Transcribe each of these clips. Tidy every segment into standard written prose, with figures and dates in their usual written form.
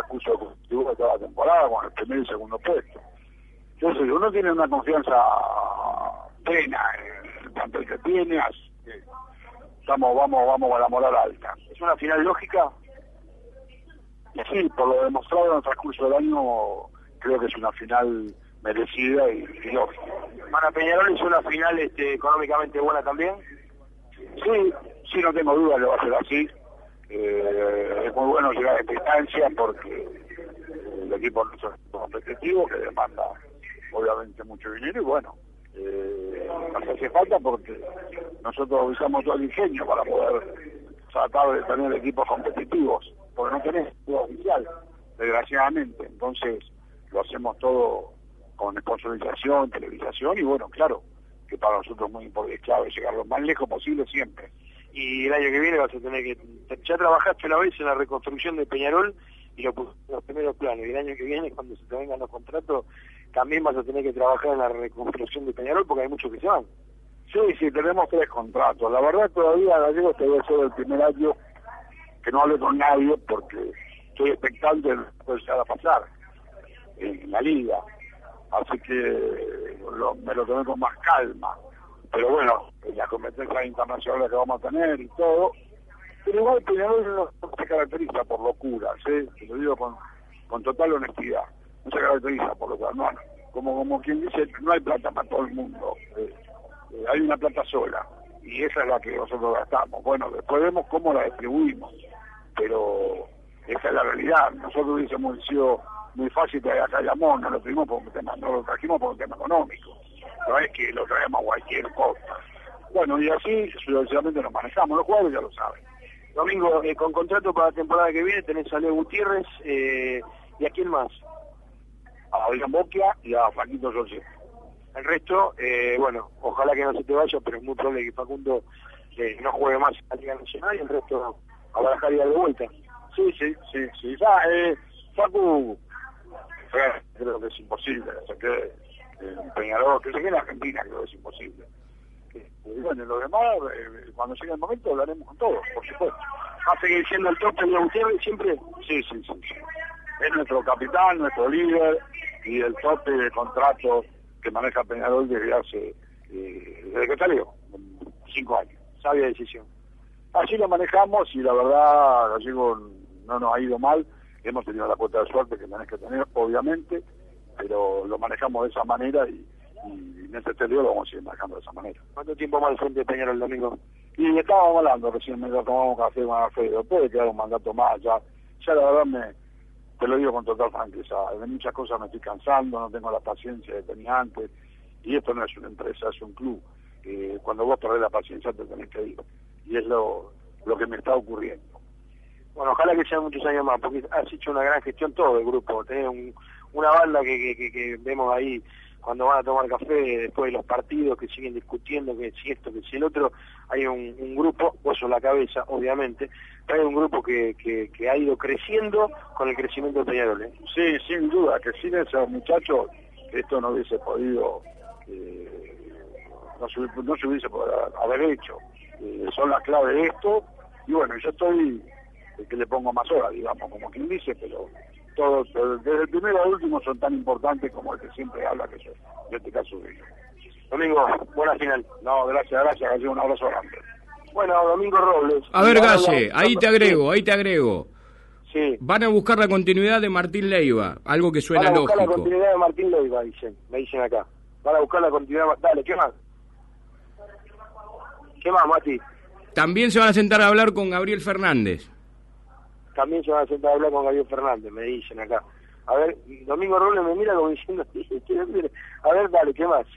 transcurso competitivo de toda la temporada con el primer y segundo puesto. Entonces uno tiene una confianza plena en el plantel que tiene, así que vamos a la moral alta. ¿Es una final lógica? Y sí, por lo demostrado en el transcurso del año, creo que es una final merecida y lógica. ¿Para Peñarol es una final económicamente buena también? Sí, no tengo duda que va a ser así. Es muy bueno llegar a esta instancia porque el equipo es competitivo, que demanda obviamente mucho dinero y bueno, nos hace falta porque nosotros usamos todo el ingenio para poder tratar de tener equipos competitivos, porque no tenés equipo oficial, desgraciadamente. Entonces lo hacemos todo con sponsorización, televisación y bueno, claro, que para nosotros es muy importante, es clave llegar lo más lejos posible siempre. Y el año que viene vas a tener que... Ya trabajaste una vez en la reconstrucción de Peñarol y lo pusiste en los primeros planos, y el año que viene, cuando se te vengan los contratos, también vas a tener que trabajar en la reconstrucción de Peñarol porque hay muchos que se van. Sí, tenemos 3 contratos. La verdad todavía, Gallego, este debe ser el primer año que no hable con nadie porque estoy expectante de lo que puede llegar a pasar en la liga. Así que me lo tomé con más calma. Pero bueno, las competencias internacionales que vamos a tener y todo. Pero igual Peñarol no se caracteriza por locuras, te lo digo con total honestidad. No se caracteriza por locuras, no. Como quien dice, no hay plata para todo el mundo. Hay una plata sola. Y esa es la que nosotros gastamos. Bueno, después vemos cómo la distribuimos. Pero esa es la realidad. Nosotros hubiésemos sido muy fácil traer a Cayamón, no lo trajimos por un tema económico. No es que lo traemos a cualquier cosa. Bueno, y así sucesivamente nos manejamos, los jugadores ya lo saben. Domingo, con contrato para la temporada que viene tenés a Leo Gutiérrez, ¿y a quién más? A Adrián Boquia y a Facundo José. El resto, bueno, ojalá que no se te vaya, pero es muy probable que Facundo no juegue más en la Liga Nacional y el resto a barajar y dar de vuelta. Sí. Ya, Facu, creo que es imposible, se quede en Peñarol, que se quede en Argentina, creo que es imposible. Y bueno, lo demás, cuando llegue el momento hablaremos con todos, por supuesto. ¿Va a seguir siendo el top de Gutiérrez siempre? Sí. Es nuestro capitán, nuestro líder y el tope de contrato que maneja Peñarol desde que salió, 5 años. Sabia decisión. Así lo manejamos y la verdad, Gallego, no nos ha ido mal. Hemos tenido la cuota de suerte que tenés que tener, obviamente, pero lo manejamos de esa manera y en este exterior lo vamos a seguir manejando de esa manera. ¿Cuánto tiempo más al frente de Peñarol el domingo? Y estábamos hablando recién, me tomamos café con Alfredo, puede quedar un mandato más, ya la verdad te lo digo con total franqueza, de muchas cosas me estoy cansando, no tengo la paciencia que tenía antes, y esto no es una empresa, es un club. Cuando vos perdés la paciencia te tenés que ir, y es lo que me está ocurriendo. Bueno, ojalá que sean muchos años más, porque has hecho una gran gestión todo el grupo, tenés una banda que vemos ahí cuando van a tomar café después de los partidos, que siguen discutiendo que si esto, que si el otro. Hay un grupo, vos sos la cabeza, obviamente, pero hay un grupo que ha ido creciendo con el crecimiento de Peñarol. Sí, sin duda, que sin esos muchachos esto no hubiese podido, no se hubiese podido haber hecho. Son la clave de esto, y bueno, yo estoy el que le pongo más horas, digamos, como quien dice, pero todos, desde el primero al último, son tan importantes como el que siempre habla, que yo, en este caso de ellos. Domingo, buena final. No, gracias, Gallego, un abrazo grande. Bueno, Domingo Robles. A ver, Galle, ahí te agrego. Sí. Van a buscar la continuidad de Martín Leiva, algo que suena lógico. Van a buscar la continuidad de Martín Leiva, me dicen acá. Van a buscar la continuidad. Dale, ¿qué más? ¿Qué más, Mati? También se van a sentar a hablar con Gabriel Fernández. También se van a sentar a hablar con Gabriel Fernández, me dicen acá. A ver, Domingo Robles me mira como diciendo, a ver, dale, ¿qué más?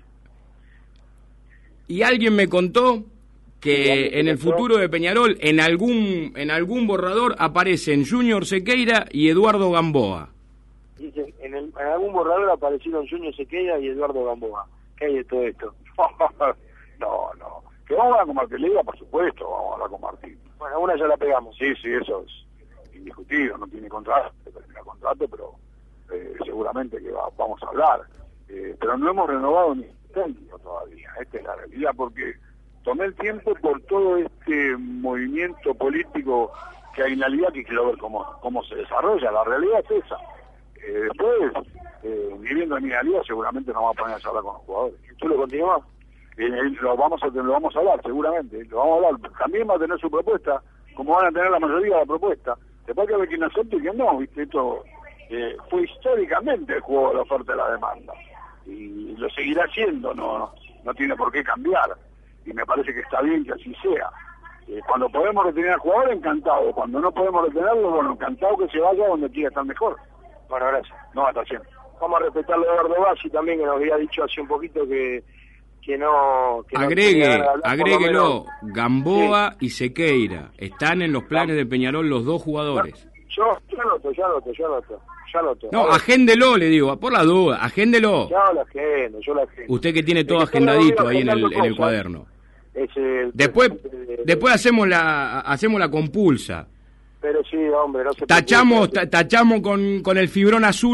Y alguien me contó que en el futuro de Peñarol, en algún borrador, aparecen Junior Sequeira y Eduardo Gamboa. Dicen, en algún borrador aparecieron Junior Sequeira y Eduardo Gamboa. ¿Qué hay de todo esto? No. Que vamos a hablar con Martín Leiva, por supuesto, vamos a hablar con Martín. Bueno, una ya la pegamos. Sí, eso es indiscutido, no tiene contrato, pero seguramente que vamos a hablar. Pero no hemos renovado ni técnico todavía, esta es la realidad, porque tomé el tiempo por todo este movimiento político que hay una liga que quiero ver cómo se desarrolla. La realidad es esa. Después, viviendo en mi liga, seguramente nos vamos a poner a hablar con los jugadores. ¿Tú lo continúas? Lo vamos a hablar, seguramente. Lo vamos a hablar. También va a tener su propuesta, como van a tener la mayoría de la propuesta. Después hay que ver quién acepta y quién no, ¿viste? Esto fue históricamente el juego de la oferta y la demanda. Y lo seguirá siendo, no tiene por qué cambiar. Y me parece que está bien que así sea. Cuando podemos retener al jugador, encantado. Cuando no podemos retenerlo, bueno, encantado que se vaya donde quiera estar mejor. Bueno, gracias. No, hasta siempre. Vamos a respetarlo a Eduardo Bassi también, que nos había dicho hace un poquito que no... Agréguelo, Gamboa y Sequeira. Están en los planes de Peñarol los dos jugadores. Yo anoto. No, agéndelo, le digo, por la duda, agéndelo. Yo la agendo. Usted que tiene todo agendadito ahí en el cuaderno. Después hacemos la compulsa. Pero sí, hombre, no se tachamos con el fibrón azul.